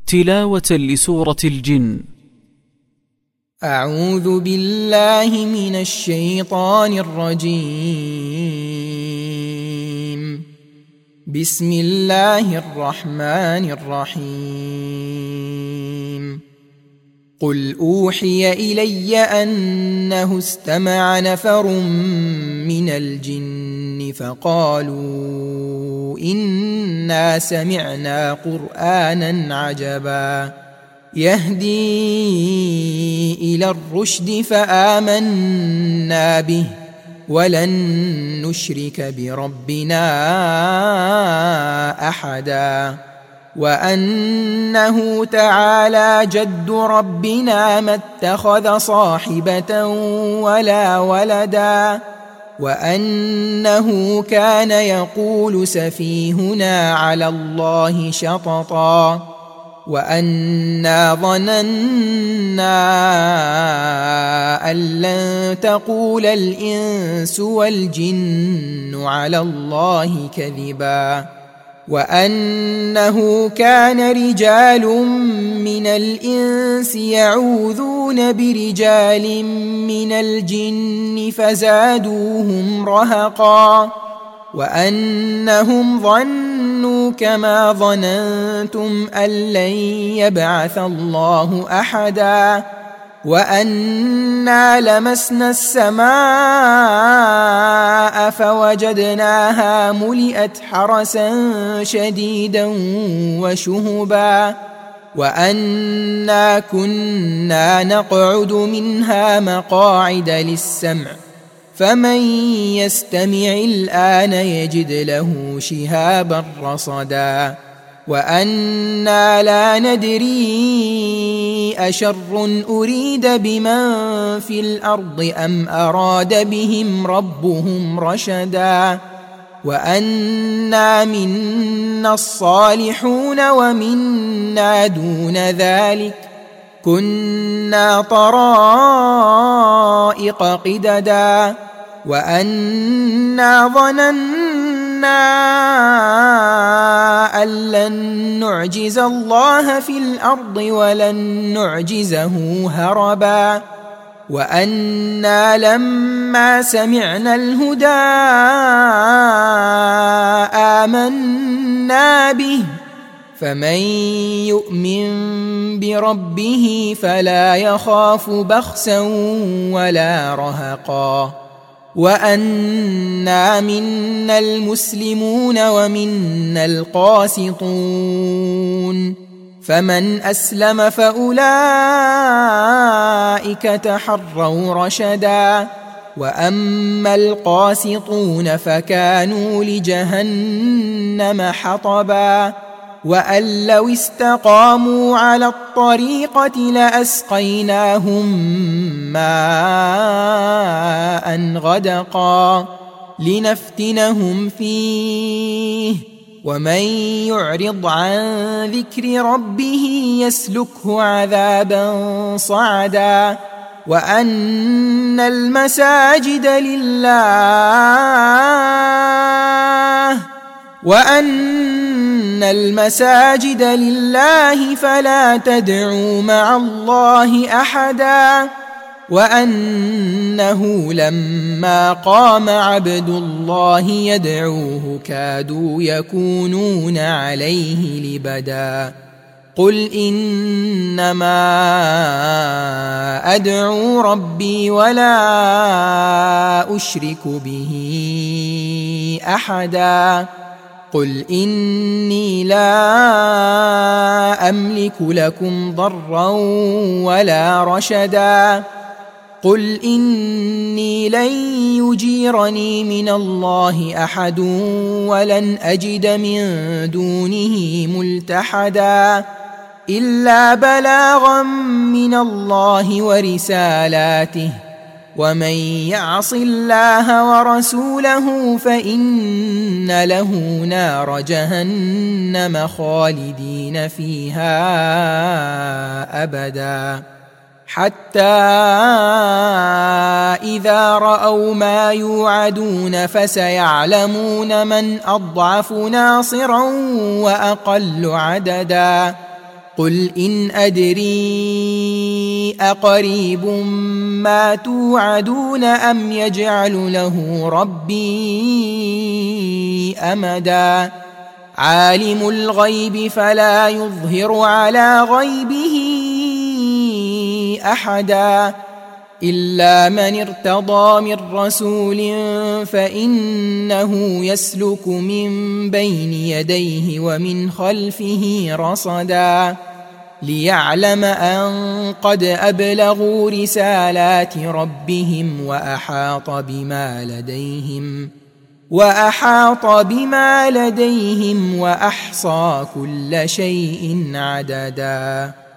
تلاوة لسورة الجن. أعوذ بالله من الشيطان الرجيم. بسم الله الرحمن الرحيم. قل أوحي إلي أنه استمع نفر من الجن فقالوا إنا سمعنا قرآنا عجبا يهدي إلى الرشد فآمنا به ولن نشرك بربنا أحدا وأنه تعالى جد ربنا ما اتخذ صاحبة ولا ولدا وأنه كان يقول سفيهنا على الله شططا وأنا ظننا أن لن تقول الإنس والجن على الله كذبا وأنه كان رجال من الإنس يعوذون برجال من الجن فزادوهم رهقا وأنهم ظنوا كما ظننتم أن لن يبعث الله أحدا وأنا لمسنا السماء فوجدناها ملئت حرسا شديدا وشهبا وأنا كنا نقعد منها مقاعد للسمع فمن يستمع الآن يجد له شهابا رصدا وأنا لا ندري أشر أريد بمن في الأرض أم أراد بهم ربهم رشدا وأنا منا الصالحون ومنا دون ذلك كنا طرائق قددا وأنا ظننا أن لن نعجز الله في الأرض ولن نعجزه هربا وأنا لما سمعنا الهدى آمنا به فمن يؤمن بربه فلا يخاف بخسا ولا رهقا وأنا منا المسلمون ومنا القاسطون فمن أسلم فأولئك تحروا رشدا وأما القاسطون فكانوا لجهنم حطبا وأن لو استقاموا على الطريقة لأسقيناهم ماء غدقا لنفتنهم فيه ومن يعرض عن ذكر ربه يسلكه عذابا صعدا وأن المساجد لله فلا تدعوا مع الله أحدا وأنه لما قام عبد الله يدعوه كادوا يكونون عليه لبدا قل إنما أدعو ربي ولا أشرك به أحدا قل إني لا أملك لكم ضرا ولا رشدا قل إني لن يجيرني من الله أحد ولن أجد من دونه ملتحدا إلا بلاغا من الله ورسالاته ومن يعص الله ورسوله فإن له نار جهنم خالدين فيها أبدا حتى إذا رأوا ما يوعدون فسيعلمون من أضعف ناصرا وأقل عددا قل إن أدري أقريب ما توعدون أم يجعل له ربي أمدا عالم الغيب فلا يظهر على غيبه أحدا إلا من ارتضى من رسول فإنه يسلك من بين يديه ومن خلفه رصدا ليعلم أن قد أبلغوا رسالات ربهم وأحاط بما لديهم وأحصى كل شيء عددا.